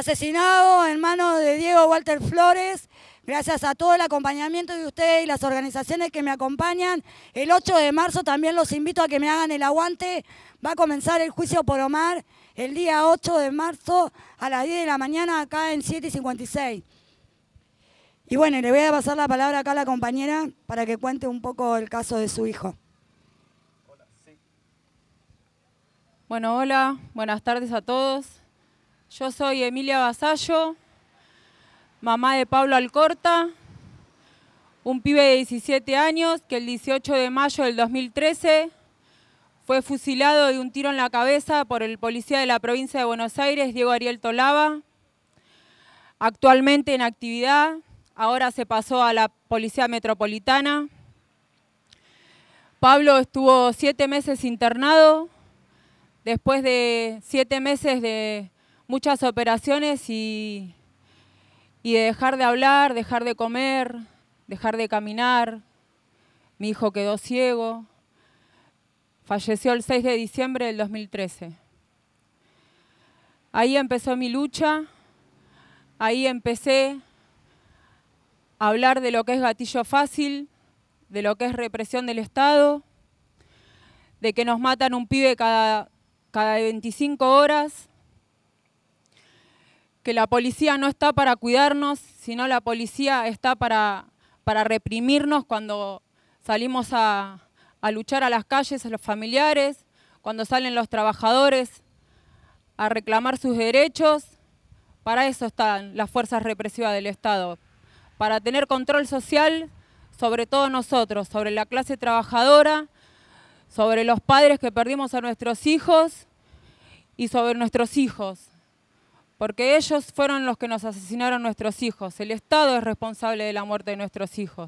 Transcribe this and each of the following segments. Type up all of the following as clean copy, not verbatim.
asesinado en manos de Diego Walter Flores. Gracias a todo el acompañamiento de ustedes y las organizaciones que me acompañan. El 8 de marzo también los invito a que me hagan el aguante. Va a comenzar el juicio por Omar el día 8 de marzo a las 10 de la mañana acá en 7:56. Y bueno, le voy a pasar la palabra acá a la compañera para que cuente un poco el caso de su hijo. Hola, sí. Bueno, hola, buenas tardes a todos. Yo soy Emilia Vasallo, mamá de Pablo Alcorta, un pibe de 17 años que el 18 de mayo del 2013 fue fusilado de un tiro en la cabeza por el policía de la provincia de Buenos Aires, Diego Ariel Tolaba. Actualmente en actividad, ahora se pasó a la Policía Metropolitana. Pablo estuvo 7 meses internado, después de 7 meses de muchas operaciones y de dejar de hablar, dejar de comer, dejar de caminar. Mi hijo quedó ciego. Falleció el 6 de diciembre del 2013. Ahí empezó mi lucha, ahí empecé a hablar de lo que es gatillo fácil, de lo que es represión del Estado, de que nos matan un pibe cada 25 horas, que la policía no está para cuidarnos, sino la policía está para reprimirnos cuando salimos a luchar a las calles, a los familiares, cuando salen los trabajadores a reclamar sus derechos. Para eso están las fuerzas represivas del Estado, para tener control social sobre todos nosotros, sobre la clase trabajadora, sobre los padres que perdimos a nuestros hijos y sobre nuestros hijos, porque ellos fueron los que nos asesinaron nuestros hijos. El Estado es responsable de la muerte de nuestros hijos.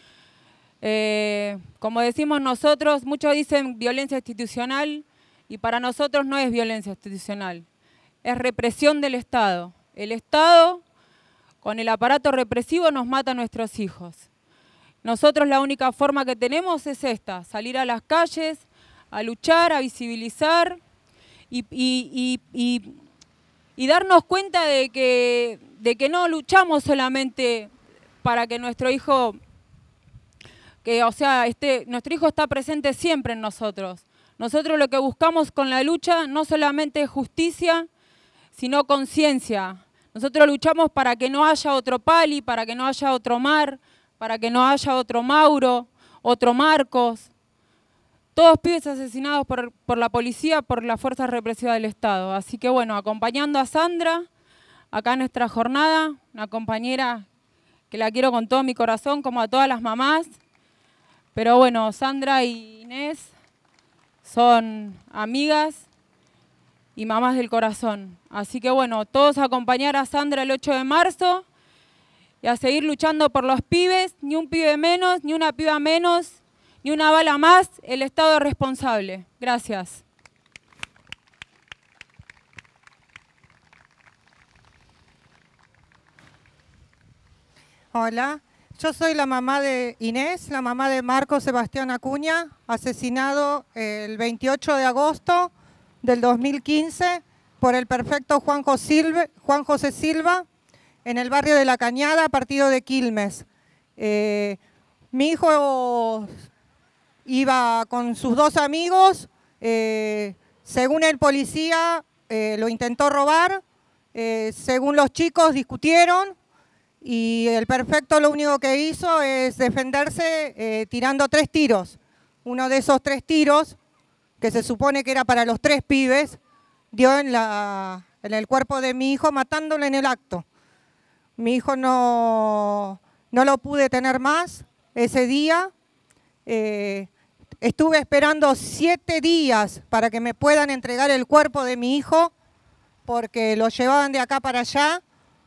Como decimos nosotros, muchos dicen violencia institucional y para nosotros no es violencia institucional, es represión del Estado. El Estado, con el aparato represivo, nos mata a nuestros hijos. Nosotros la única forma que tenemos es esta, salir a las calles, a luchar, a visibilizar y darnos cuenta de que no luchamos solamente para que nuestro hijo, nuestro hijo está presente siempre en nosotros. Nosotros lo que buscamos con la lucha no solamente es justicia, sino conciencia. Nosotros luchamos para que no haya otro Pali, para que no haya otro Omar, para que no haya otro Mauro, otro Marcos. Todos pibes asesinados por la policía, por las fuerzas represivas del Estado. Así que bueno, acompañando a Sandra, acá en nuestra jornada, una compañera que la quiero con todo mi corazón, como a todas las mamás. Pero bueno, Sandra y Inés son amigas y mamás del corazón. Así que bueno, todos a acompañar a Sandra el 8 de marzo y a seguir luchando por los pibes, ni un pibe menos, ni una piba menos, ni una bala más, el Estado es responsable. Gracias. Hola, yo soy la mamá de Inés, la mamá de Marco Sebastián Acuña, asesinado el 28 de agosto del 2015 por el perfecto Juan José Silva en el barrio de La Cañada, partido de Quilmes. Mi hijo iba con sus 2 amigos, según el policía lo intentó robar, según los chicos discutieron y el perfecto lo único que hizo es defenderse tirando 3 tiros. Uno de esos 3 tiros, que se supone que era para los 3 pibes, dio en el cuerpo de mi hijo, matándolo en el acto. Mi hijo no lo pude tener más ese día. Estuve esperando 7 días para que me puedan entregar el cuerpo de mi hijo, porque lo llevaban de acá para allá.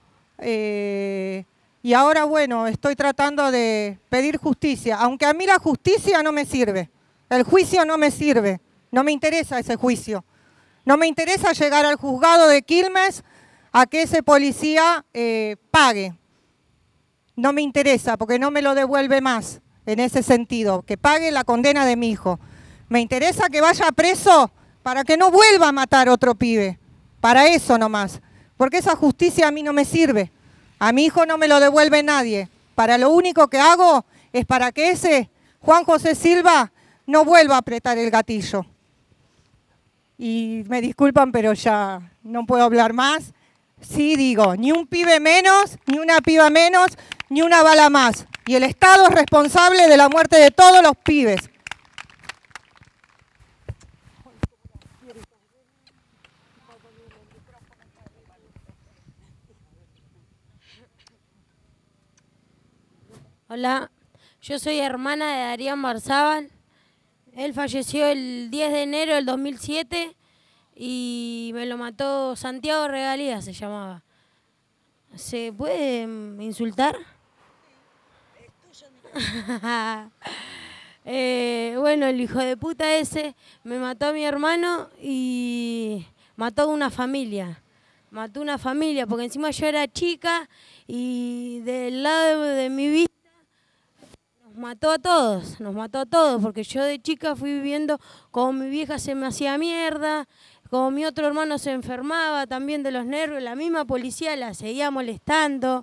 Y ahora, bueno, estoy tratando de pedir justicia, aunque a mí la justicia no me sirve, el juicio no me sirve, no me interesa ese juicio. No me interesa llegar al juzgado de Quilmes a que ese policía pague. No me interesa, porque no me lo devuelve más en ese sentido, que pague la condena de mi hijo. Me interesa que vaya preso para que no vuelva a matar otro pibe, para eso nomás. porque esa justicia a mí no me sirve. A mi hijo no me lo devuelve nadie. Para lo único que hago es para que ese Juan José Silva no vuelva a apretar el gatillo. Y me disculpan, pero ya no puedo hablar más. Sí digo, ni un pibe menos, ni una piba menos, ni una bala más. Y el Estado es responsable de la muerte de todos los pibes. Hola, yo soy hermana de Darían Barzábal. Él falleció el 10 de enero del 2007 y me lo mató Santiago Regalía, se llamaba. ¿Se puede insultar? Bueno, el hijo de puta ese me mató a mi hermano y mató a una familia. Mató una familia porque encima yo era chica y del lado de mi vida nos mató a todos, porque yo de chica fui viviendo como mi vieja se me hacía mierda, como mi otro hermano se enfermaba también de los nervios, la misma policía la seguía molestando.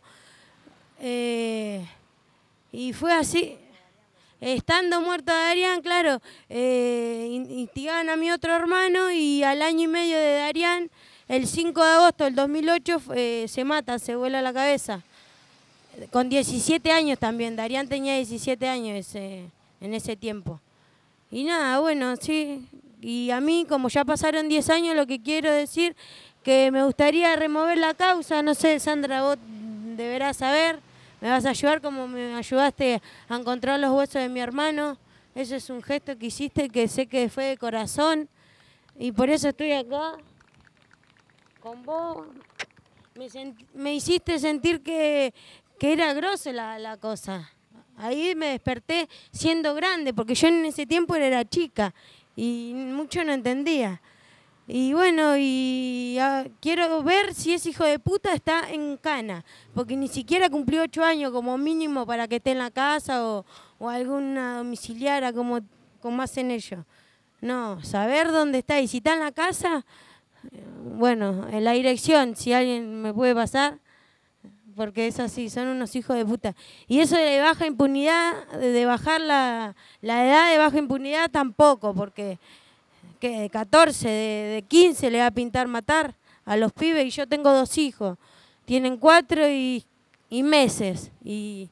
Y fue así. Estando muerto Darían, claro, instigaban a mi otro hermano y al año y medio de Darían, el 5 de agosto del 2008, se mata, se vuela la cabeza. Con 17 años también, Darían tenía 17 años en ese tiempo. Y nada, bueno, sí. Y a mí, como ya pasaron 10 años, lo que quiero decir, que me gustaría remover la causa. No sé, Sandra, vos deberás saber. Me vas a ayudar como me ayudaste a encontrar los huesos de mi hermano. Ese es un gesto que hiciste que sé que fue de corazón. Y por eso estoy acá con vos. Me hiciste sentir que era grosa la cosa. Ahí me desperté siendo grande, porque yo en ese tiempo era chica y mucho no entendía. Y bueno, quiero ver si ese hijo de puta está en cana, porque ni siquiera cumplió 8 años como mínimo para que esté en la casa o alguna domiciliaria como hacen ellos. No, saber dónde está y si está en la casa, bueno, en la dirección, si alguien me puede pasar, porque es así, son unos hijos de puta. Y eso de baja impunidad, de bajar la edad de baja impunidad tampoco, porque que de 14, de 15 le va a pintar matar a los pibes y yo tengo 2 hijos. Tienen 4 y meses. Y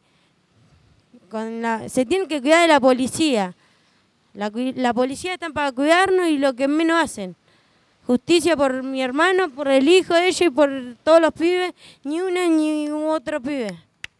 se tienen que cuidar de la policía. La policía está para cuidarnos y lo que menos hacen. Justicia por mi hermano, por el hijo de ellos y por todos los pibes. Ni una ni otro pibe.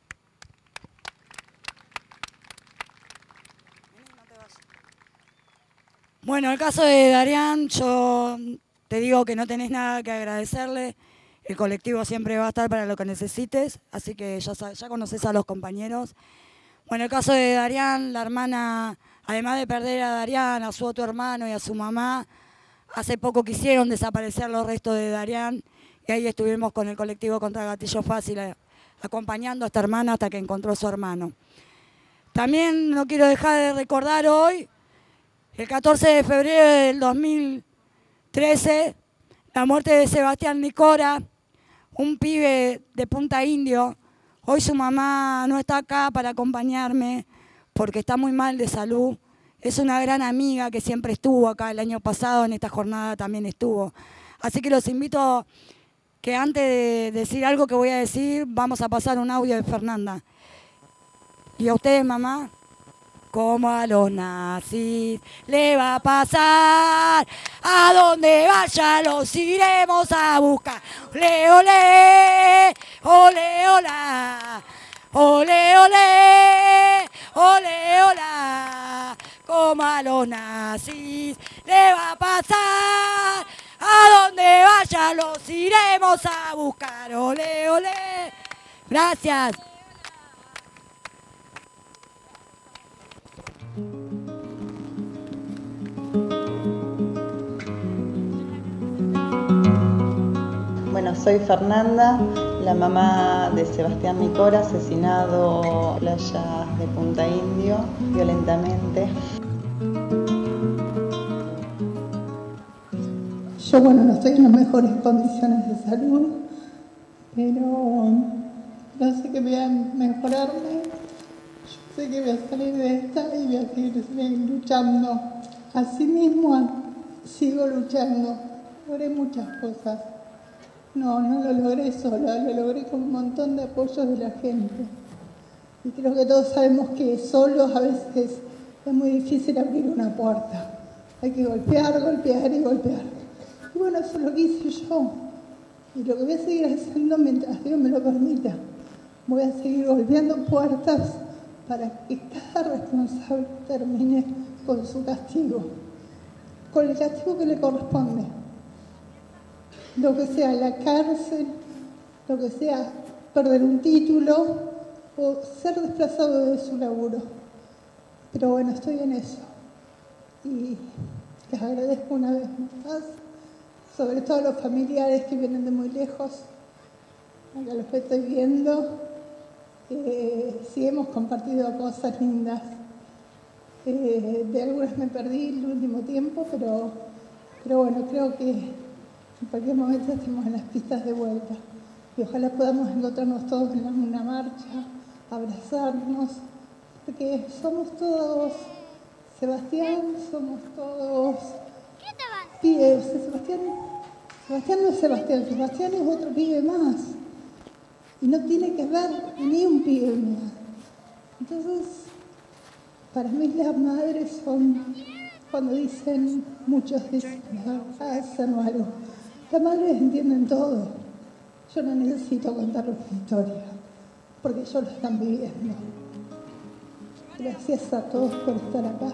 Bueno, el caso de Darían, yo te digo que no tenés nada que agradecerle. El colectivo siempre va a estar para lo que necesites, así que ya conoces a los compañeros. Bueno, el caso de Darían, la hermana, además de perder a Darían, a su otro hermano y a su mamá, hace poco quisieron desaparecer los restos de Darían y ahí estuvimos con el colectivo contra Gatillo Fácil acompañando a esta hermana hasta que encontró a su hermano. También no quiero dejar de recordar hoy, el 14 de febrero del 2013, la muerte de Sebastián Nicora, un pibe de Punta Indio. Hoy su mamá no está acá para acompañarme porque está muy mal de salud. Es una gran amiga que siempre estuvo acá, el año pasado en esta jornada también estuvo. Así que los invito que antes de decir algo que voy a decir, vamos a pasar un audio de Fernanda. Y a ustedes, mamá, como a los nazis le va a pasar, a donde vaya los iremos a buscar. Ole, ole, ole, hola, ole, ole, ole, hola, como a los nazis le va a pasar, a donde vaya los iremos a buscar. Ole, ole. Gracias. Bueno, soy Fernanda, la mamá de Sebastián Nicora, asesinado en playas de Punta Indio violentamente. Yo, bueno, no estoy en las mejores condiciones de salud. pero no sé que voy a mejorarme. Yo sé que voy a salir de esta y voy a seguir luchando. Asimismo, sigo luchando. Logré muchas cosas. No lo logré sola, lo logré con un montón de apoyos de la gente. Y creo que todos sabemos que solos a veces es muy difícil abrir una puerta. Hay que golpear, golpear y golpear. Y bueno, eso es lo que hice yo. Y lo que voy a seguir haciendo mientras Dios me lo permita. Voy a seguir golpeando puertas para que cada responsable termine con su castigo. Con el castigo que le corresponde. Lo que sea la cárcel, lo que sea perder un título o ser desplazado de su laburo. Pero bueno, estoy en eso. Y les agradezco una vez más, sobre todo a los familiares que vienen de muy lejos. Acá los estoy viendo. Sí hemos compartido cosas lindas. De algunas me perdí el último tiempo, pero bueno, creo que en cualquier momento estemos en las pistas de vuelta. Y ojalá podamos encontrarnos todos en una marcha, abrazarnos, porque somos todos Sebastián, somos todos pibes. Sebastián no es Sebastián, Sebastián es otro pibe más. Y no tiene que haber ni un pibe más. Entonces, para mí las madres son, cuando muchos dicen, hacen algo. Las madres entienden todo. Yo no necesito contarles mi historia, porque ellos lo están viviendo. Gracias a todos por estar acá.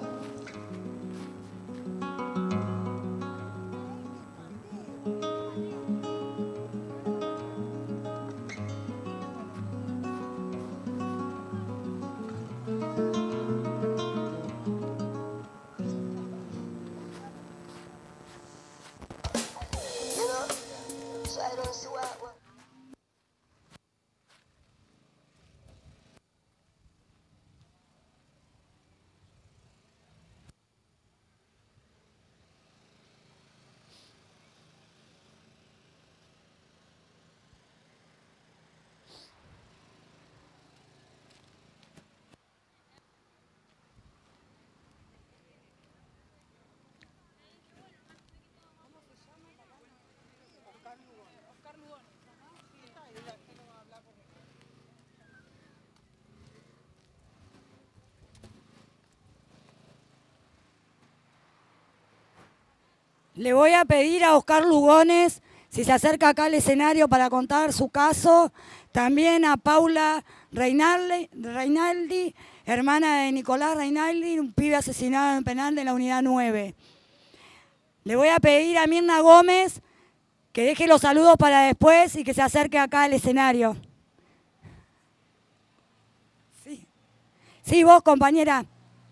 Le voy a pedir a Oscar Lugones si se acerca acá al escenario para contar su caso. También a Paula Reinaldi, hermana de Nicolás Reinaldi, un pibe asesinado en penal de la unidad 9. Le voy a pedir a Mirna Gómez que deje los saludos para después y que se acerque acá al escenario. Sí, vos, compañera.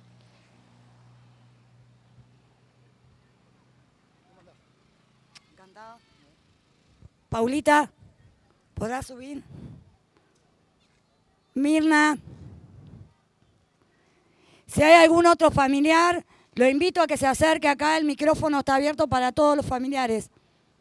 Paulita, ¿podrás subir? Mirna. Si hay algún otro familiar, lo invito a que se acerque acá, el micrófono está abierto para todos los familiares.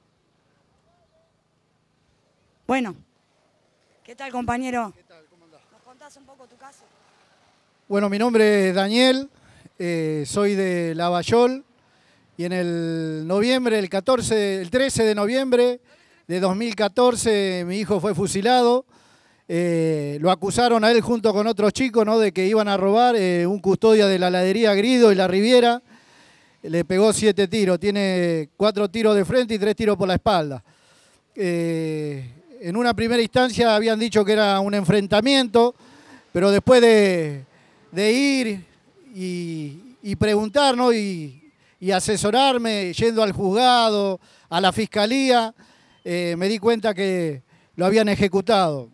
Bueno, ¿qué tal, compañero? ¿Qué tal? ¿Cómo andás? ¿Nos contás un poco tu caso? Bueno, mi nombre es Daniel, soy de Lavallol y en el 13 de noviembre de 2014 mi hijo fue fusilado. Lo acusaron a él junto con otros chicos, ¿no?, de que iban a robar un custodia de la heladería Grido y la Riviera. Le pegó 7 tiros, tiene 4 tiros de frente y 3 tiros por la espalda. En una primera instancia habían dicho que era un enfrentamiento, pero después de ir y preguntar, ¿no?, y asesorarme, yendo al juzgado, a la fiscalía, me di cuenta que lo habían ejecutado.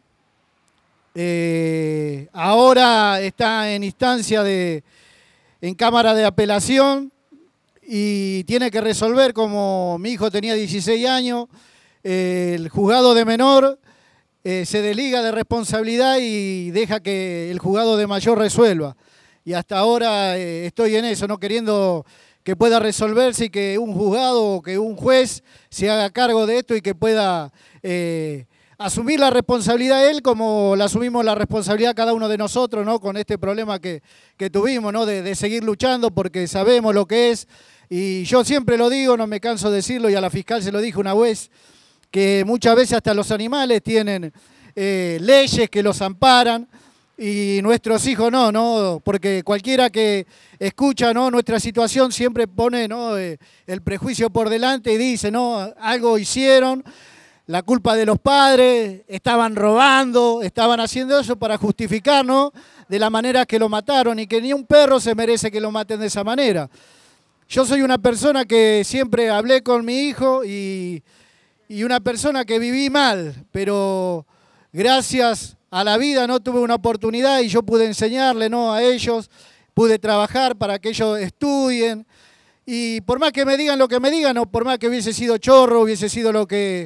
Ahora está en instancia en cámara de apelación y tiene que resolver, como mi hijo tenía 16 años, el juzgado de menor se desliga de responsabilidad y deja que el juzgado de mayor resuelva. Y hasta ahora estoy en eso, no queriendo que pueda resolverse y que un juzgado o que un juez se haga cargo de esto y que pueda asumir la responsabilidad de él como la asumimos la responsabilidad cada uno de nosotros, ¿no? Con este problema que tuvimos, ¿no? De seguir luchando porque sabemos lo que es. Y yo siempre lo digo, no me canso de decirlo, y a la fiscal se lo dije una vez, que muchas veces hasta los animales tienen leyes que los amparan y nuestros hijos no, porque cualquiera que escucha, ¿no?, nuestra situación siempre pone, ¿no?, el prejuicio por delante y dice, ¿no?, algo hicieron, la culpa de los padres, estaban robando, estaban haciendo eso para justificar, ¿no?, de la manera que lo mataron, y que ni un perro se merece que lo maten de esa manera. Yo soy una persona que siempre hablé con mi hijo y una persona que viví mal, pero gracias a la vida no tuve una oportunidad y yo pude enseñarle, ¿no?, a ellos, pude trabajar para que ellos estudien, y por más que me digan lo que me digan, o por más que hubiese sido chorro, hubiese sido lo que...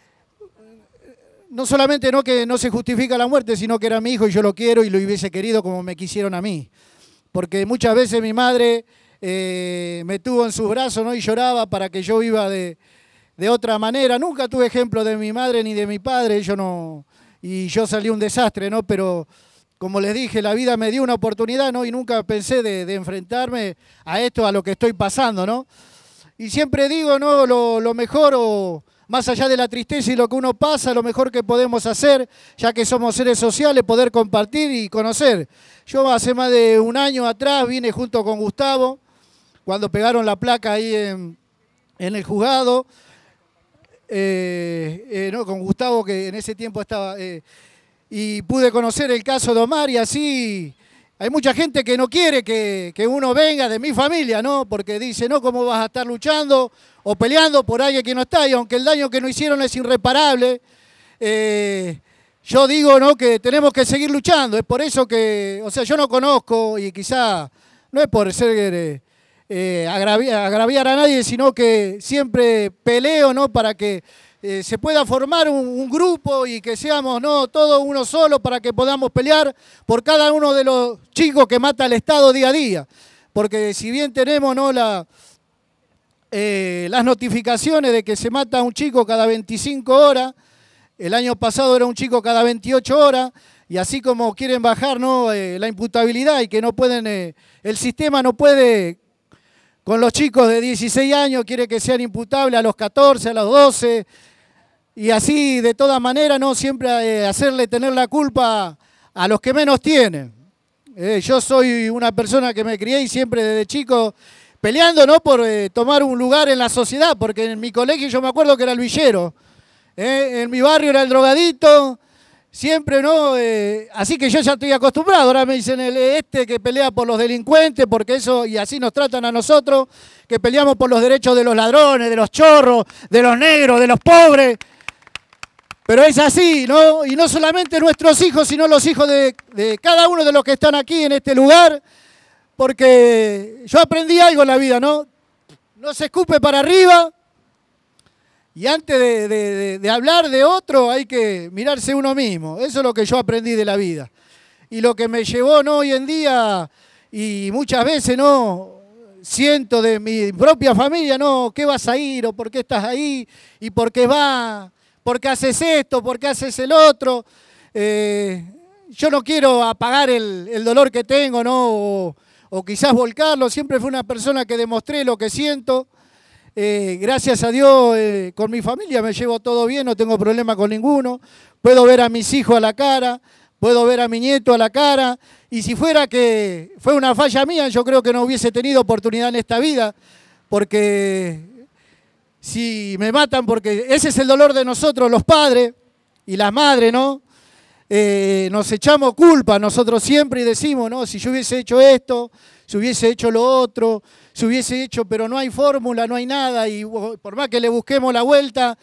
No solamente no que no se justifica la muerte, sino que era mi hijo y yo lo quiero y lo hubiese querido como me quisieron a mí. Porque muchas veces mi madre me tuvo en sus brazos, ¿no?, y lloraba para que yo viva de otra manera. Nunca tuve ejemplo de mi madre ni de mi padre, y yo salí un desastre, ¿no? Pero como les dije, la vida me dio una oportunidad, ¿no?, y nunca pensé de enfrentarme a esto, a lo que estoy pasando, ¿no? Y siempre digo, ¿no?, lo mejor, o más allá de la tristeza y lo que uno pasa, lo mejor que podemos hacer, ya que somos seres sociales, poder compartir y conocer. Yo hace más de un año atrás vine junto con Gustavo, cuando pegaron la placa ahí en el juzgado, no, con Gustavo, que en ese tiempo estaba, y pude conocer el caso de Omar, y así hay mucha gente que no quiere que uno venga de mi familia, ¿no? Porque dice, no, ¿cómo vas a estar luchando o peleando por alguien que no está? Y aunque el daño que nos hicieron es irreparable, yo digo, ¿no?, que tenemos que seguir luchando. Es por eso que, o sea, yo no conozco, y quizá no es por ser agraviar a nadie, sino que siempre peleo, ¿no?, para que se pueda formar un grupo y que seamos, ¿no?, todos uno solo, para que podamos pelear por cada uno de los chicos que mata el Estado día a día. Porque si bien tenemos, ¿no?, las notificaciones de que se mata a un chico cada 25 horas, el año pasado era un chico cada 28 horas, y así como quieren bajar, ¿no?, la imputabilidad, y que no pueden, el sistema no puede, con los chicos de 16 años, quiere que sean imputables a los 14, a los 12, y así de todas maneras, ¿no?, siempre hacerle tener la culpa a los que menos tienen. Yo soy una persona que me crié y siempre desde chico peleando, ¿no?, por tomar un lugar en la sociedad, porque en mi colegio yo me acuerdo que era el villero, en mi barrio era el drogadito, siempre, ¿no? Así que yo ya estoy acostumbrado. Ahora me dicen que pelea por los delincuentes, porque eso, y así nos tratan a nosotros, que peleamos por los derechos de los ladrones, de los chorros, de los negros, de los pobres. Pero es así, ¿no? Y no solamente nuestros hijos, sino los hijos de cada uno de los que están aquí en este lugar, porque yo aprendí algo en la vida, ¿no? No se escupe para arriba. Y antes de hablar de otro hay que mirarse uno mismo. Eso es lo que yo aprendí de la vida. Y lo que me llevó, ¿no?, hoy en día, y muchas veces, ¿no?, siento de mi propia familia, ¿no?, ¿qué vas a ir? ¿O por qué estás ahí? ¿Y por qué vas? ¿Por qué haces esto? ¿Por qué haces el otro? Yo no quiero apagar el dolor que tengo, ¿no?, o quizás volcarlo. Siempre fui una persona que demostré lo que siento. Gracias a Dios, con mi familia me llevo todo bien, no tengo problema con ninguno. Puedo ver a mis hijos a la cara, puedo ver a mi nieto a la cara, y si fuera que fue una falla mía, yo creo que no hubiese tenido oportunidad en esta vida, porque si me matan, porque ese es el dolor de nosotros los padres y las madres, ¿no? Nos echamos culpa nosotros siempre y decimos, ¿no?, si yo hubiese hecho esto, si hubiese hecho lo otro, si hubiese hecho, pero no hay fórmula, no hay nada, y por más que le busquemos la vuelta,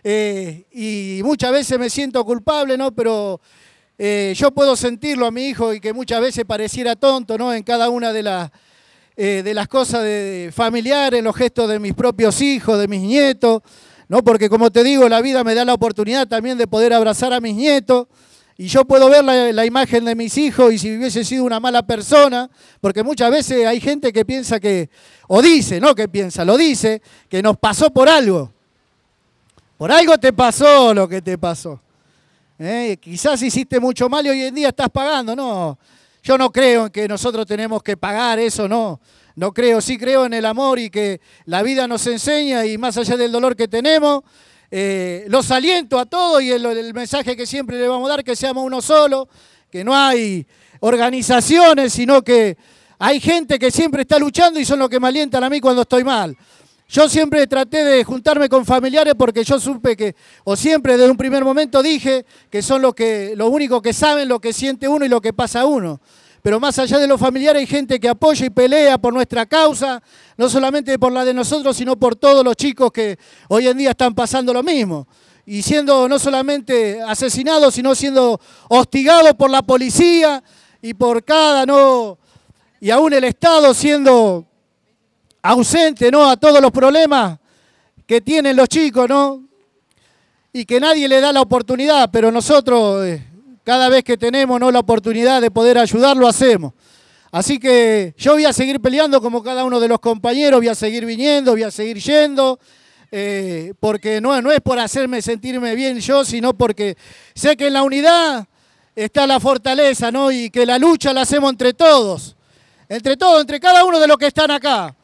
y muchas veces me siento culpable, ¿no?, pero yo puedo sentirlo a mi hijo, y que muchas veces pareciera tonto, ¿no?, en cada una de las cosas familiares, en los gestos de mis propios hijos, de mis nietos, ¿no?, porque como te digo, la vida me da la oportunidad también de poder abrazar a mis nietos, y yo puedo ver la imagen de mis hijos, y si hubiese sido una mala persona, porque muchas veces hay gente que piensa que, o dice, no que piensa, lo dice, que nos pasó por algo. Por algo te pasó lo que te pasó. Quizás hiciste mucho mal y hoy en día estás pagando. No, yo no creo en que nosotros tenemos que pagar eso, no. No creo, sí creo en el amor y que la vida nos enseña y más allá del dolor que tenemos, los aliento a todos y el mensaje que siempre le vamos a dar, que seamos uno solo, que no hay organizaciones, sino que hay gente que siempre está luchando y son los que me alientan a mí cuando estoy mal. Yo siempre traté de juntarme con familiares porque yo supe que, o siempre desde un primer momento dije que son lo único que saben lo que siente uno y lo que pasa a uno. Pero más allá de los familiares hay gente que apoya y pelea por nuestra causa, no solamente por la de nosotros, sino por todos los chicos que hoy en día están pasando lo mismo. Y siendo no solamente asesinados, sino siendo hostigados por la policía y por y aún el Estado siendo ausente, ¿no?, a todos los problemas que tienen los chicos, ¿no? Y que nadie le da la oportunidad, pero nosotros cada vez que tenemos, ¿no?, la oportunidad de poder ayudar, lo hacemos. Así que yo voy a seguir peleando como cada uno de los compañeros, voy a seguir viniendo, voy a seguir yendo, porque no es por hacerme sentirme bien yo, sino porque sé que en la unidad está la fortaleza, ¿no?, y que la lucha la hacemos entre todos, entre cada uno de los que están acá.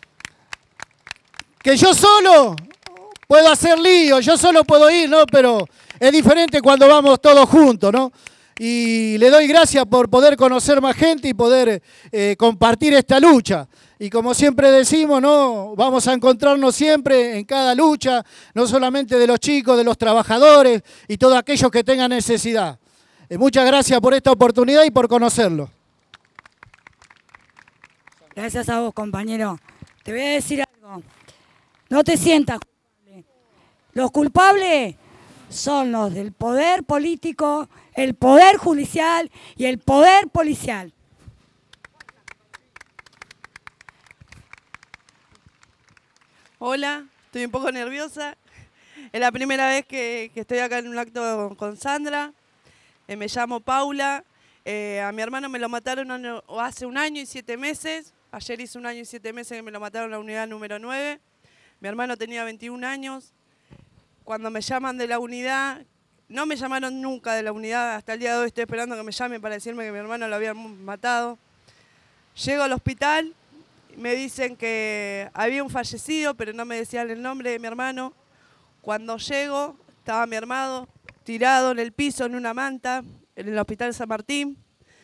Que yo solo puedo hacer lío, yo solo puedo ir, ¿no?, pero es diferente cuando vamos todos juntos, ¿no? Y le doy gracias por poder conocer más gente y poder compartir esta lucha. Y como siempre decimos, ¿no?, vamos a encontrarnos siempre en cada lucha, no solamente de los chicos, de los trabajadores y todos aquellos que tengan necesidad. Muchas gracias por esta oportunidad y por conocerlo. Gracias a vos, compañero. Te voy a decir algo. No te sientas culpable. Los culpables son los del poder político, el poder judicial y el poder policial. Hola, estoy un poco nerviosa. Es la primera vez que estoy acá en un acto con Sandra. Me llamo Paula. A mi hermano me lo mataron hace 1 año y 7 meses. Ayer hizo 1 año y 7 meses que me lo mataron en la unidad número 9. Mi hermano tenía 21 años. Cuando me llaman de la unidad, no me llamaron nunca de la unidad, hasta el día de hoy estoy esperando que me llamen para decirme que mi hermano lo habían matado. Llego al hospital, me dicen que había un fallecido, pero no me decían el nombre de mi hermano. Cuando llego, estaba mi hermano tirado en el piso en una manta, en el hospital San Martín.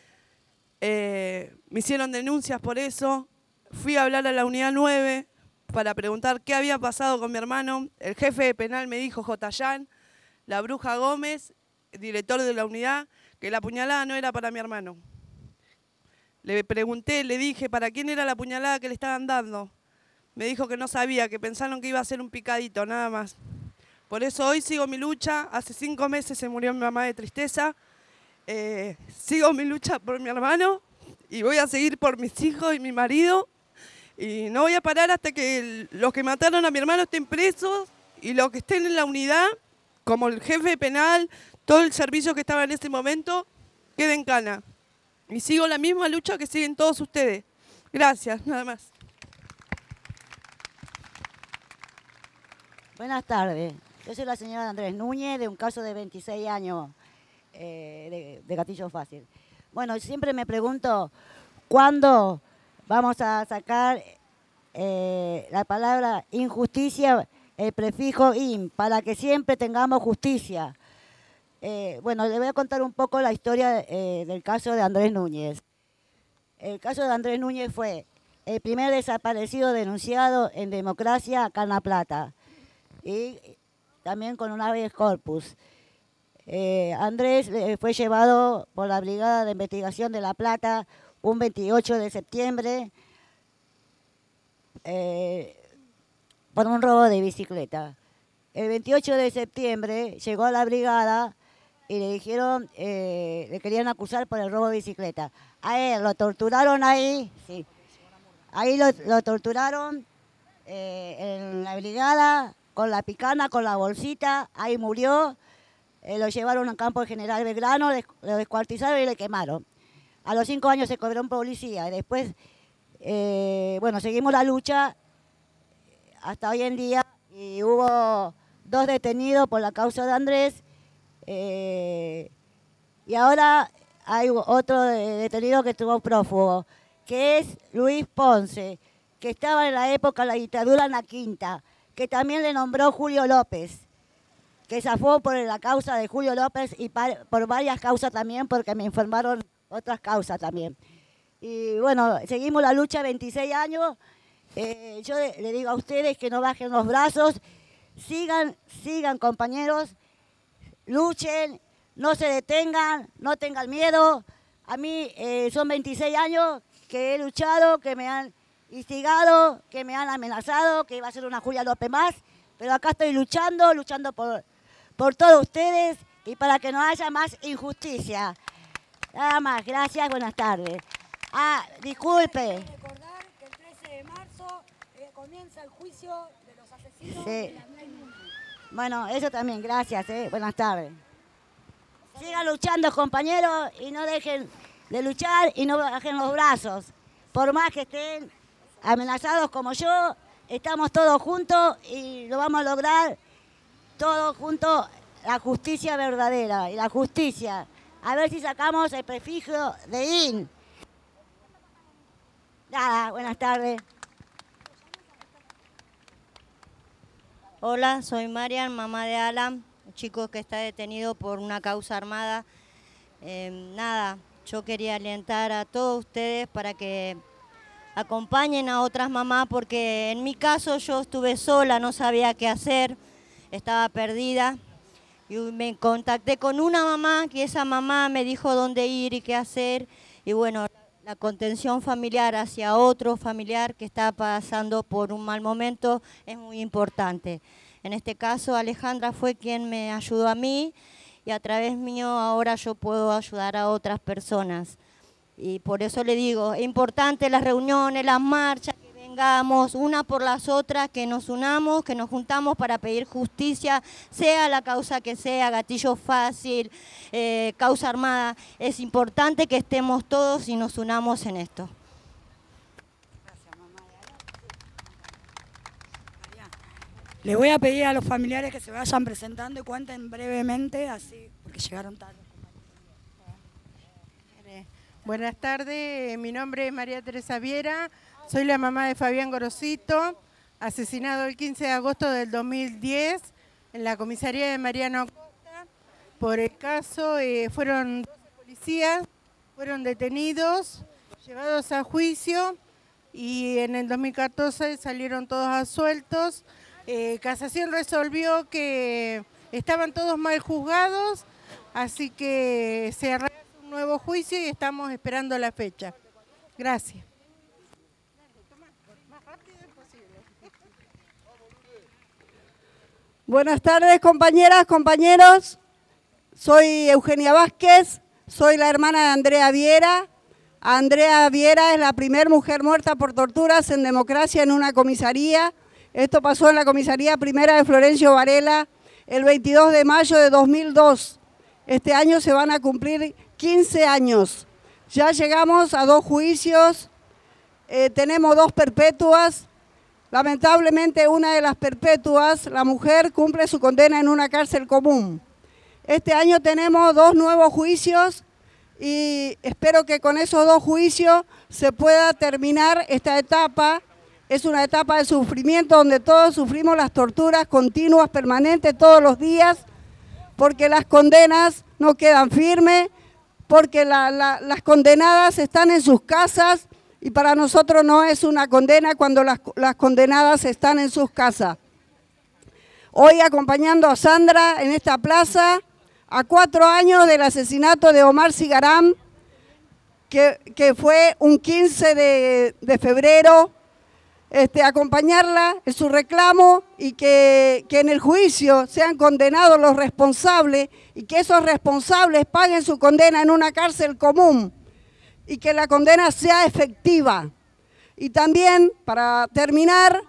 Me hicieron denuncias por eso. Fui a hablar a la unidad 9 para preguntar qué había pasado con mi hermano. El jefe de penal me dijo, Jotayán, la bruja Gómez, director de la unidad, que la puñalada no era para mi hermano. Le pregunté, le dije, ¿para quién era la puñalada que le estaban dando? Me dijo que no sabía, que pensaron que iba a ser un picadito, nada más. Por eso hoy sigo mi lucha. Hace 5 meses se murió mi mamá de tristeza. Sigo mi lucha por mi hermano y voy a seguir por mis hijos y mi marido. Y no voy a parar hasta que los que mataron a mi hermano estén presos y los que estén en la unidad, como el jefe penal, todo el servicio que estaba en ese momento, quede en cana. Y sigo la misma lucha que siguen todos ustedes. Gracias, nada más. Buenas tardes. Yo soy la señora Andrés Núñez, de un caso de 26 años de gatillo fácil. Bueno, siempre me pregunto, ¿cuándo vamos a sacar la palabra injusticia, el prefijo in, para que siempre tengamos justicia? Bueno, le voy a contar un poco la historia del caso de Andrés Núñez. El caso de Andrés Núñez fue el primer desaparecido denunciado en democracia acá en La Plata, y también con un habeas corpus. Andrés fue llevado por la Brigada de Investigación de La Plata un 28 de septiembre por un robo de bicicleta. El 28 de septiembre llegó a la brigada y le dijeron, le querían acusar por el robo de bicicleta. A él lo torturaron ahí, sí. Ahí lo torturaron en la brigada, con la picana, con la bolsita, ahí murió. Lo llevaron a un campo de General Belgrano, lo descuartizaron y le quemaron. A los 5 años se cobró un policía y después, bueno, seguimos la lucha hasta hoy en día y hubo 2 detenidos por la causa de Andrés. Y ahora hay otro detenido que estuvo prófugo, que es Luis Ponce, que estaba en la época de la dictadura en la Quinta, que también le nombró Julio López, que zafó por la causa de Julio López y por varias causas también, porque me informaron otras causas también. Y bueno, seguimos la lucha 26 años. Yo le digo a ustedes que no bajen los brazos, sigan compañeros, luchen, no se detengan, no tengan miedo. A mí son 26 años que he luchado, que me han instigado, que me han amenazado, que iba a ser una Julia López más, pero acá estoy luchando por todos ustedes y para que no haya más injusticia. Nada más, gracias, buenas tardes. Disculpe. Recordar que el 13 de marzo comienza el juicio de los asesinos Sí. de Andrés Núñez. Bueno, eso también, gracias, buenas tardes. Sigan luchando, compañeros, y no dejen de luchar y no bajen los brazos. Por más que estén amenazados como yo, estamos todos juntos y lo vamos a lograr todos juntos, la justicia verdadera y la justicia. A ver si sacamos el prefijo de IN. Nada, buenas tardes. Hola, soy Marian, mamá de Alan, un chico que está detenido por una causa armada. Nada, yo quería alentar a todos ustedes para que acompañen a otras mamás, porque en mi caso yo estuve sola, no sabía qué hacer, estaba perdida. Y me contacté con una mamá, que esa mamá me dijo dónde ir y qué hacer. Y bueno, la contención familiar hacia otro familiar que está pasando por un mal momento es muy importante. En este caso, Alejandra fue quien me ayudó a mí y a través mío ahora yo puedo ayudar a otras personas. Y por eso le digo, es importante las reuniones, las marchas, que vengamos una por las otras, que nos unamos, que nos juntamos para pedir justicia, sea la causa que sea, gatillo fácil, causa armada. Es importante que estemos todos y nos unamos en esto. Le voy a pedir a los familiares que se vayan presentando y cuenten brevemente, así, porque llegaron tarde. Buenas tardes, mi nombre es María Teresa Viera, soy la mamá de Fabián Gorosito, asesinado el 15 de agosto del 2010 en la comisaría de Mariano Acosta. Por el caso fueron 12 policías, fueron detenidos, llevados a juicio y en el 2014 salieron todos absueltos. Casación resolvió que estaban todos mal juzgados, así que se arranca un nuevo juicio y estamos esperando la fecha. Gracias. Buenas tardes, compañeras, compañeros. Soy Eugenia Vázquez, soy la hermana de Andrea Viera. Andrea Viera es la primera mujer muerta por torturas en democracia en una comisaría. Esto pasó en la comisaría primera de Florencio Varela el 22 de mayo de 2002. Este año se van a cumplir 15 años. Ya llegamos a 2 juicios, tenemos 2 perpetuas. Lamentablemente una de las perpetuas, la mujer cumple su condena en una cárcel común. Este año tenemos 2 nuevos juicios y espero que con esos 2 juicios se pueda terminar esta etapa. Es una etapa de sufrimiento donde todos sufrimos las torturas continuas, permanentes, todos los días, porque las condenas no quedan firmes, porque las condenadas están en sus casas y para nosotros no es una condena cuando las condenadas están en sus casas. Hoy acompañando a Sandra en esta plaza, a 4 años del asesinato de Omar Cigarán, que fue un 15 de febrero, acompañarla en su reclamo y que en el juicio sean condenados los responsables y que esos responsables paguen su condena en una cárcel común y que la condena sea efectiva. Y también, para terminar,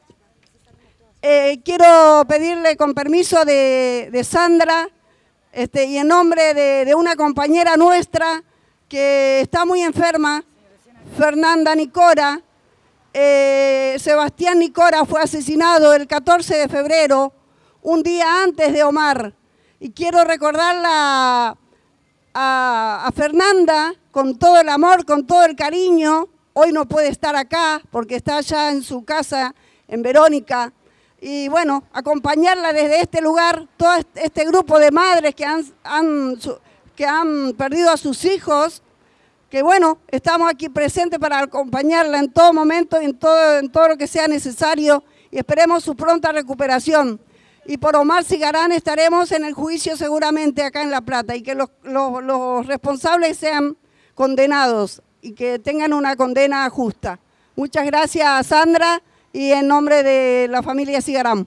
quiero pedirle con permiso de Sandra y en nombre de una compañera nuestra que está muy enferma, Fernanda Nicora. Sebastián Nicora fue asesinado el 14 de febrero, un día antes de Omar, Y quiero recordarla a Fernanda con todo el amor, con todo el cariño. Hoy no puede estar acá porque está allá en su casa, en Verónica. Y bueno, acompañarla desde este lugar, todo este grupo de madres que han perdido a sus hijos, que bueno, estamos aquí presentes para acompañarla en todo momento, en todo lo que sea necesario, y esperemos su pronta recuperación. Y por Omar Cigarán estaremos en el juicio seguramente acá en La Plata, y que los responsables sean condenados y que tengan una condena justa. Muchas gracias, Sandra, y en nombre de la familia Cigarán.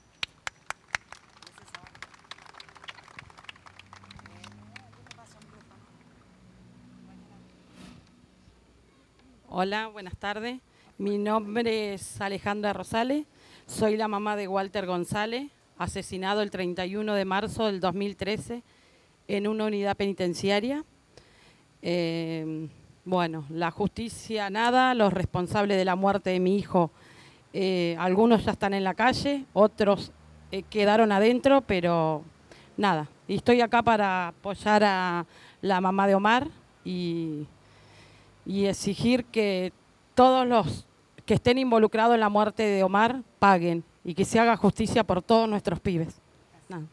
Hola, buenas tardes. Mi nombre es Alejandra Rosales. Soy la mamá de Walter González, asesinado el 31 de marzo del 2013 en una unidad penitenciaria. Bueno, la justicia nada, los responsables de la muerte de mi hijo, algunos ya están en la calle, otros quedaron adentro, pero nada. Y estoy acá para apoyar a la mamá de Omar y exigir que todos los que estén involucrados en la muerte de Omar paguen y que se haga justicia por todos nuestros pibes. Nada.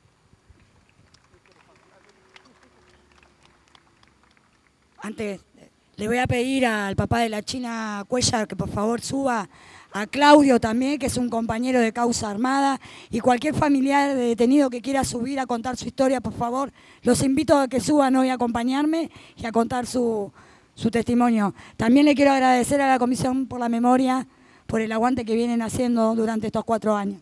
Antes, le voy a pedir al papá de la China Cuellar que por favor suba, a Claudio también, que es un compañero de causa armada, y cualquier familiar de detenido que quiera subir a contar su historia, por favor, los invito a que suban hoy a acompañarme y a contar su testimonio. También le quiero agradecer a la Comisión por la Memoria por el aguante que vienen haciendo durante estos 4 años.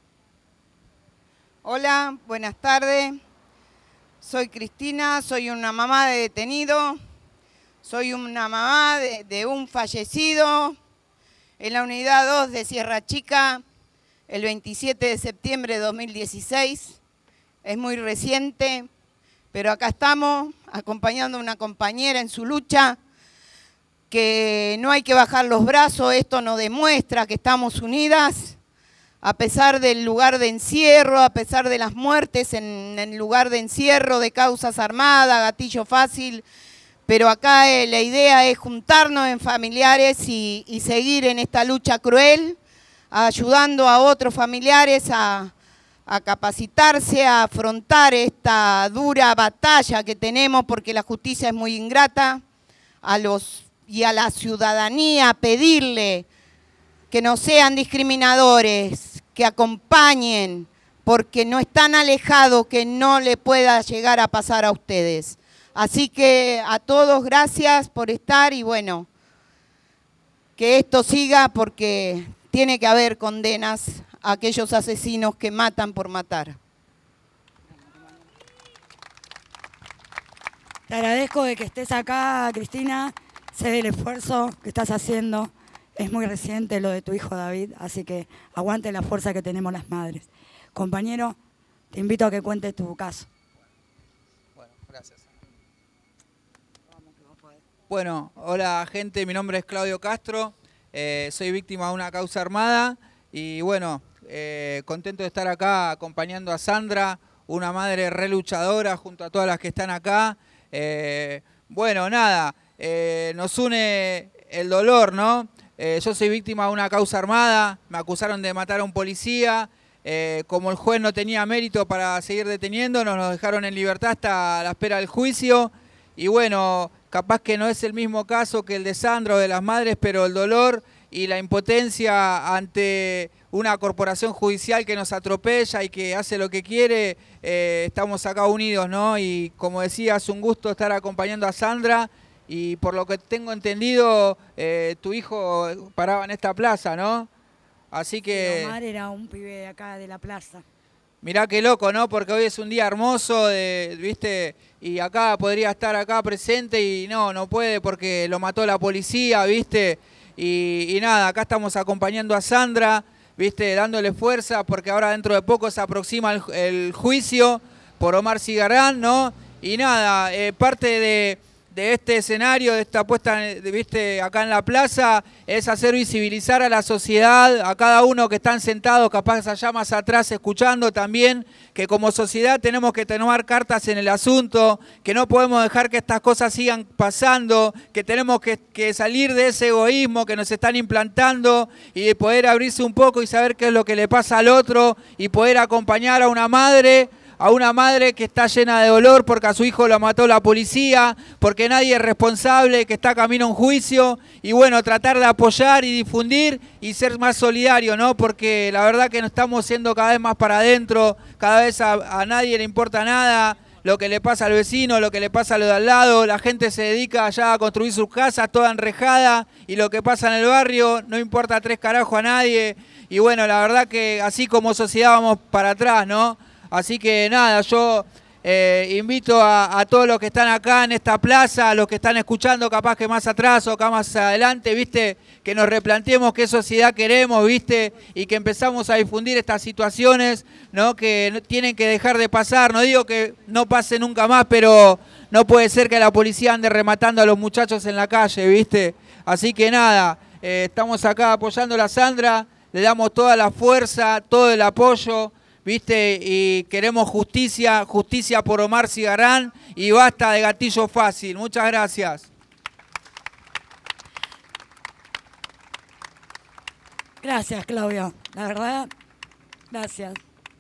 Hola, buenas tardes. Soy Cristina, soy una mamá de detenido, soy una mamá de un fallecido en la unidad 2 de Sierra Chica el 27 de septiembre de 2016. Es muy reciente, pero acá estamos acompañando a una compañera en su lucha, que no hay que bajar los brazos. Esto nos demuestra que estamos unidas, a pesar del lugar de encierro, a pesar de las muertes en el lugar de encierro de causas armadas, gatillo fácil, pero acá la idea es juntarnos en familiares y seguir en esta lucha cruel, ayudando a otros familiares a capacitarse, a afrontar esta dura batalla que tenemos, porque la justicia es muy ingrata, y a la ciudadanía pedirle que no sean discriminadores, que acompañen, porque no es tan alejado que no le pueda llegar a pasar a ustedes. Así que a todos gracias por estar y bueno, que esto siga porque tiene que haber condenas a aquellos asesinos que matan por matar. Te agradezco de que estés acá, Cristina. Sé del esfuerzo que estás haciendo. Es muy reciente lo de tu hijo David, así que aguante la fuerza que tenemos las madres. Compañero, te invito a que cuentes tu caso. Bueno, gracias. Bueno, hola gente, mi nombre es Claudio Castro, soy víctima de una causa armada y bueno, contento de estar acá acompañando a Sandra, una madre re luchadora junto a todas las que están acá. Bueno, nada, nos une el dolor, ¿no? Yo soy víctima de una causa armada, me acusaron de matar a un policía, como el juez no tenía mérito para seguir deteniéndonos, nos dejaron en libertad hasta la espera del juicio y bueno, capaz que no es el mismo caso que el de Sandra o de las madres, pero el dolor y la impotencia ante una corporación judicial que nos atropella y que hace lo que quiere, estamos acá unidos, ¿no? Y como decía, es un gusto estar acompañando a Sandra y por lo que tengo entendido, tu hijo paraba en esta plaza, ¿no? Así que... Omar era un pibe de acá, de la plaza. Mirá qué loco, ¿no? Porque hoy es un día hermoso, ¿viste? Y acá podría estar acá presente y no puede porque lo mató la policía, ¿viste? Y nada, acá estamos acompañando a Sandra, ¿viste? Dándole fuerza porque ahora dentro de poco se aproxima el juicio por Omar Cigarán, ¿no? Y nada, parte de este escenario, de esta puesta, viste, acá en la plaza, es hacer visibilizar a la sociedad, a cada uno que están sentados, capaz allá más atrás escuchando también, que como sociedad tenemos que tomar cartas en el asunto, que no podemos dejar que estas cosas sigan pasando, que tenemos que salir de ese egoísmo que nos están implantando y poder abrirse un poco y saber qué es lo que le pasa al otro y poder acompañar a una madre que está llena de dolor porque a su hijo lo mató la policía, porque nadie es responsable, que está camino a un juicio, y bueno, tratar de apoyar y difundir y ser más solidario, ¿no? Porque la verdad que nos estamos siendo cada vez más para adentro, cada vez a nadie le importa nada, lo que le pasa al vecino, lo que le pasa a lo de al lado, la gente se dedica allá a construir sus casas toda enrejada, y lo que pasa en el barrio no importa tres carajos a nadie, y bueno, la verdad que así como sociedad vamos para atrás, ¿no? Así que nada, yo invito a todos los que están acá en esta plaza, a los que están escuchando capaz que más atrás o acá más adelante, ¿viste? Que nos replanteemos qué sociedad queremos, ¿viste? Y que empezamos a difundir estas situaciones, ¿no? Que tienen que dejar de pasar. No digo que no pase nunca más, pero no puede ser que la policía ande rematando a los muchachos en la calle, ¿viste? Así que nada, estamos acá apoyando a la Sandra, le damos toda la fuerza, todo el apoyo, ¿viste? Y queremos justicia, justicia por Omar Cigarrán y basta de gatillo fácil. Muchas gracias. Gracias, Claudio. La verdad, gracias.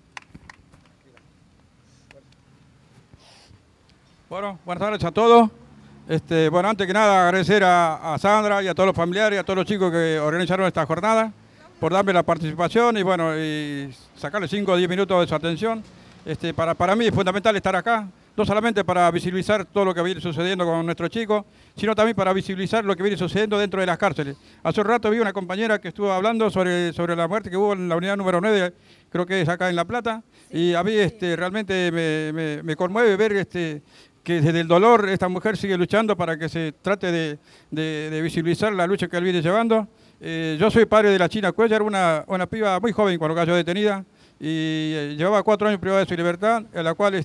Bueno, buenas tardes a todos. Bueno, antes que nada agradecer a Sandra y a todos los familiares y a todos los chicos que organizaron esta jornada por darme la participación y bueno, y sacarle 5 o 10 minutos de su atención. Para mí es fundamental estar acá, no solamente para visibilizar todo lo que viene sucediendo con nuestros chicos, sino también para visibilizar lo que viene sucediendo dentro de las cárceles. Hace un rato vi una compañera que estuvo hablando sobre la muerte que hubo en la unidad número 9, creo que es acá en La Plata, y a mí realmente me conmueve ver que desde el dolor esta mujer sigue luchando para que se trate de visibilizar la lucha que él viene llevando. Yo soy padre de la China Cuellar, una piba muy joven cuando cayó detenida y llevaba 4 años privada de su libertad, en la cual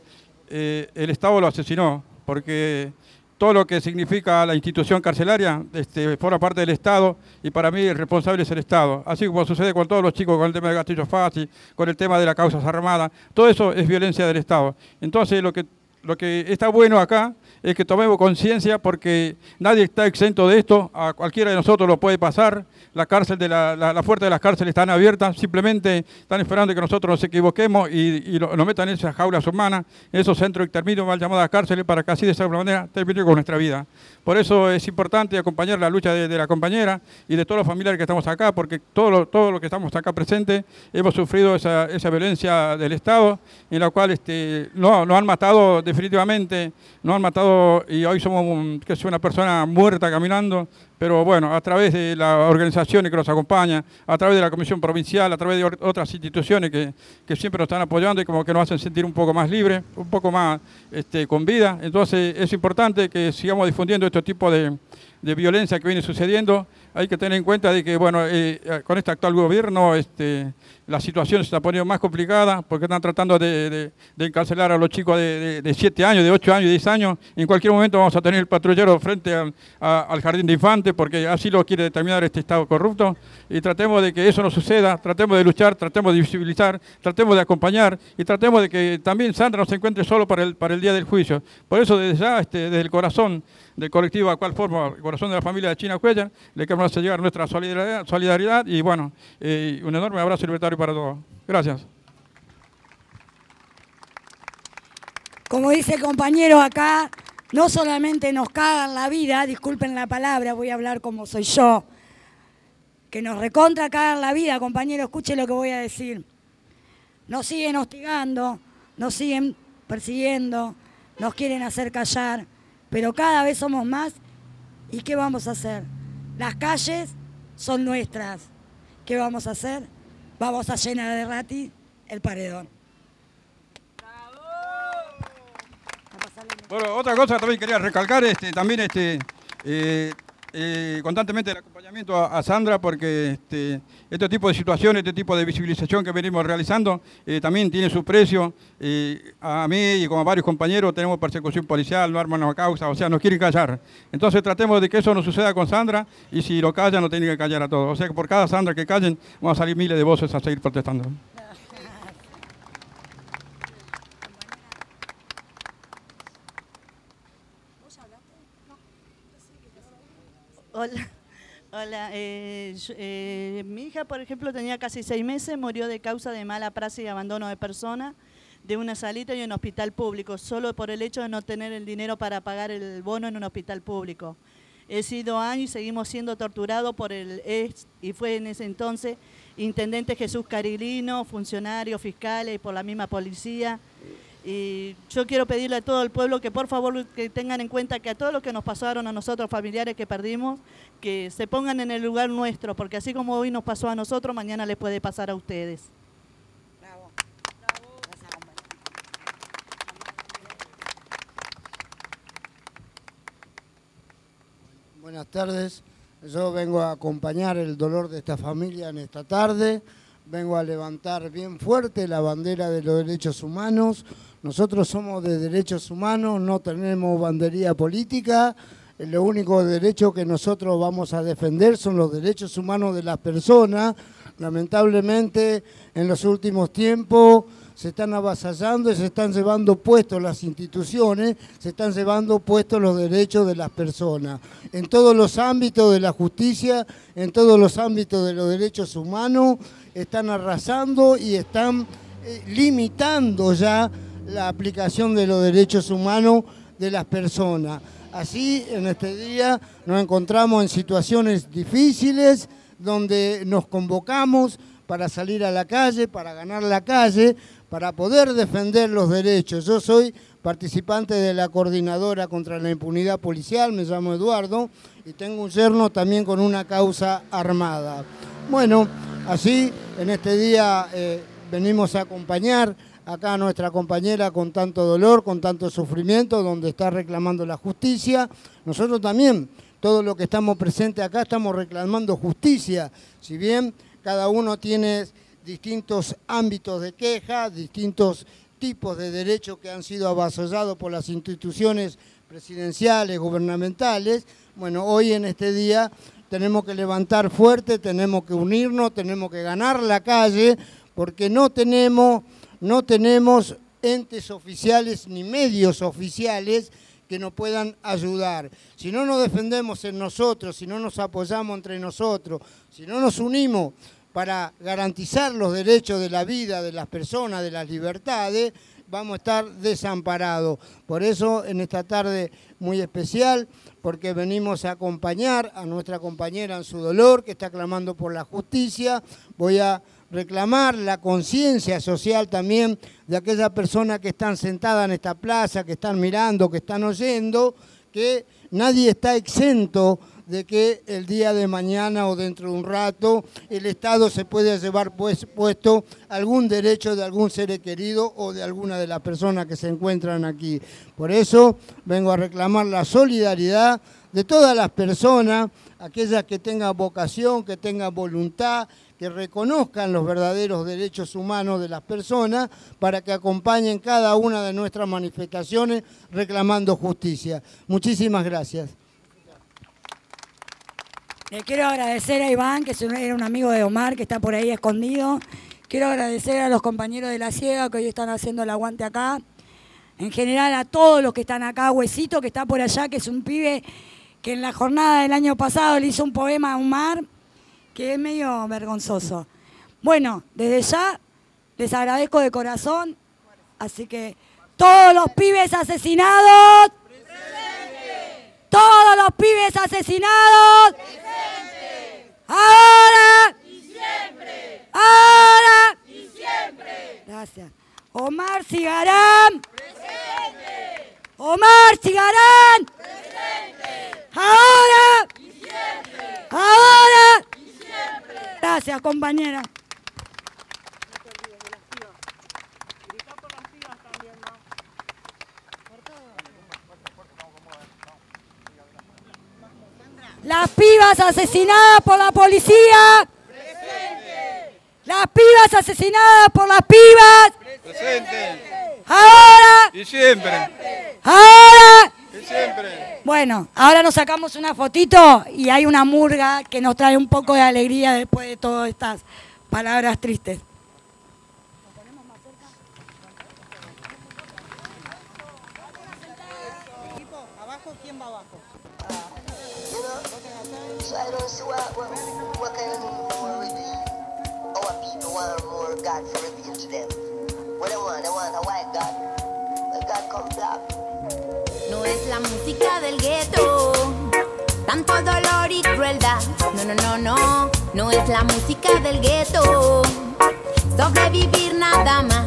el Estado lo asesinó, porque todo lo que significa la institución carcelaria forma parte del Estado y para mí el responsable es el Estado. Así como sucede con todos los chicos con el tema de gatillo fácil, con el tema de las causas armadas, todo eso es violencia del Estado. Entonces lo que está bueno acá es que tomemos conciencia porque nadie está exento de esto, a cualquiera de nosotros lo puede pasar, la puerta de las cárceles están abiertas, simplemente están esperando que nosotros nos equivoquemos y nos metan en esas jaulas humanas, en esos centros de exterminio mal llamadas cárceles, para que así de esa manera termine con nuestra vida. Por eso es importante acompañar la lucha de la compañera y de todos los familiares que estamos acá, porque todos los que estamos acá presentes hemos sufrido esa violencia del Estado, en la cual nos han matado definitivamente, nos han matado y hoy somos una persona muerta caminando, pero bueno, a través de las organizaciones que nos acompañan, a través de la Comisión Provincial, a través de otras instituciones que siempre nos están apoyando y como que nos hacen sentir un poco más libres, un poco más con vida. Entonces es importante que sigamos difundiendo este tipo de violencia que viene sucediendo. Hay que tener en cuenta de que, bueno, con este actual gobierno la situación se está poniendo más complicada porque están tratando de encarcelar a los chicos de 7 años, de 8 años, de 10 años. En cualquier momento vamos a tener el patrullero frente al jardín de infantes porque así lo quiere determinar este Estado corrupto. Y tratemos de que eso no suceda, tratemos de luchar, tratemos de visibilizar, tratemos de acompañar y tratemos de que también Sandra no se encuentre solo para el día del juicio. Por eso desde ya, desde el corazón del colectivo a cual forma el corazón de la familia de China Cuellar, le queremos hacer llegar nuestra solidaridad y bueno, un enorme abrazo libertario para todos. Gracias. Como dice el compañero acá, no solamente nos cagan la vida, disculpen la palabra, voy a hablar como soy yo, que nos recontra cagan la vida, compañero, escuche lo que voy a decir. Nos siguen hostigando, nos siguen persiguiendo, nos quieren hacer callar, pero cada vez somos más. ¿Y qué vamos a hacer? Las calles son nuestras. ¿Qué vamos a hacer? Vamos a llenar de rati el paredón. Bueno, otra cosa también quería recalcar, también constantemente el acompañamiento A Sandra, porque este tipo de situaciones, este tipo de visibilización que venimos realizando también tiene su precio. A mí y como a varios compañeros tenemos persecución policial, no arman a causa, o sea, nos quieren callar. Entonces tratemos de que eso no suceda con Sandra, y si lo callan, lo tienen que callar a todos. O sea que por cada Sandra que callen, van a salir miles de voces a seguir protestando. Hola. Hola, mi hija, por ejemplo, tenía casi 6 meses, murió de causa de mala praxis y abandono de persona de una salita y un hospital público, solo por el hecho de no tener el dinero para pagar el bono en un hospital público. He sido años y seguimos siendo torturados por el ex, y fue en ese entonces, intendente Jesús Carilino, funcionarios, fiscales y por la misma policía. Y yo quiero pedirle a todo el pueblo que por favor que tengan en cuenta que a todos los que nos pasaron a nosotros, familiares que perdimos, que se pongan en el lugar nuestro, porque así como hoy nos pasó a nosotros, mañana les puede pasar a ustedes. Bravo. Buenas tardes, yo vengo a acompañar el dolor de esta familia en esta tarde. Vengo a levantar bien fuerte la bandera de los derechos humanos. Nosotros somos de derechos humanos, no tenemos bandería política. Lo único derecho que nosotros vamos a defender son los derechos humanos de las personas. Lamentablemente, en los últimos tiempos se están avasallando y se están llevando puestos las instituciones, se están llevando puestos los derechos de las personas. En todos los ámbitos de la justicia, en todos los ámbitos de los derechos humanos, están arrasando y están limitando ya la aplicación de los derechos humanos de las personas. Así, en este día nos encontramos en situaciones difíciles donde nos convocamos para salir a la calle, para ganar la calle, para poder defender los derechos. Yo soy participante de la coordinadora contra la impunidad policial, me llamo Eduardo, y tengo un yerno también con una causa armada. Bueno, así en este día venimos a acompañar acá a nuestra compañera con tanto dolor, con tanto sufrimiento, donde está reclamando la justicia. Nosotros también, todos los que estamos presentes acá, estamos reclamando justicia. Si bien cada uno tiene distintos ámbitos de queja, distintos tipos de derechos que han sido avasallados por las instituciones presidenciales, gubernamentales, bueno, hoy en este día tenemos que levantar fuerte, tenemos que unirnos, tenemos que ganar la calle, porque no tenemos entes oficiales ni medios oficiales que nos puedan ayudar. Si no nos defendemos en nosotros, si no nos apoyamos entre nosotros, si no nos unimos para garantizar los derechos de la vida de las personas, de las libertades, vamos a estar desamparados. Por eso, en esta tarde muy especial, porque venimos a acompañar a nuestra compañera en su dolor, que está clamando por la justicia, voy a reclamar la conciencia social también de aquellas personas que están sentadas en esta plaza, que están mirando, que están oyendo, que nadie está exento de que el día de mañana o dentro de un rato el Estado se puede llevar puesto algún derecho de algún ser querido o de alguna de las personas que se encuentran aquí. Por eso vengo a reclamar la solidaridad de todas las personas, aquellas que tengan vocación, que tengan voluntad, que reconozcan los verdaderos derechos humanos de las personas para que acompañen cada una de nuestras manifestaciones reclamando justicia. Muchísimas gracias. Le quiero agradecer a Iván, que era un amigo de Omar, que está por ahí escondido. Quiero agradecer a los compañeros de La Ciega que hoy están haciendo el aguante acá. En general a todos los que están acá, Huesito, que está por allá, que es un pibe que en la jornada del año pasado le hizo un poema a Omar, que es medio vergonzoso. Bueno, desde ya les agradezco de corazón. Así que todos los pibes asesinados, presente. Todos los pibes asesinados, presente. Ahora y siempre. Ahora y siempre. Gracias. Omar Cigarán, presente. Omar Cigarán, presente. Ahora y siempre. Ahora. Gracias, compañera. Las pibas asesinadas por la policía. Presente. Las pibas asesinadas por las pibas. Presente. Ahora. Y siempre. Ahora. Y siempre. Bueno, ahora nos sacamos una fotito y hay una murga que nos trae un poco de alegría después de todas estas palabras tristes. ¿Abajo? ¿Quién va abajo? So I don't see what kind of more reveal. Our people want more God to reveal to them. What they want a white God. But God come black. No es la música del gueto, tanto dolor y crueldad. No, no, no, no, no es la música del gueto. Sobrevivir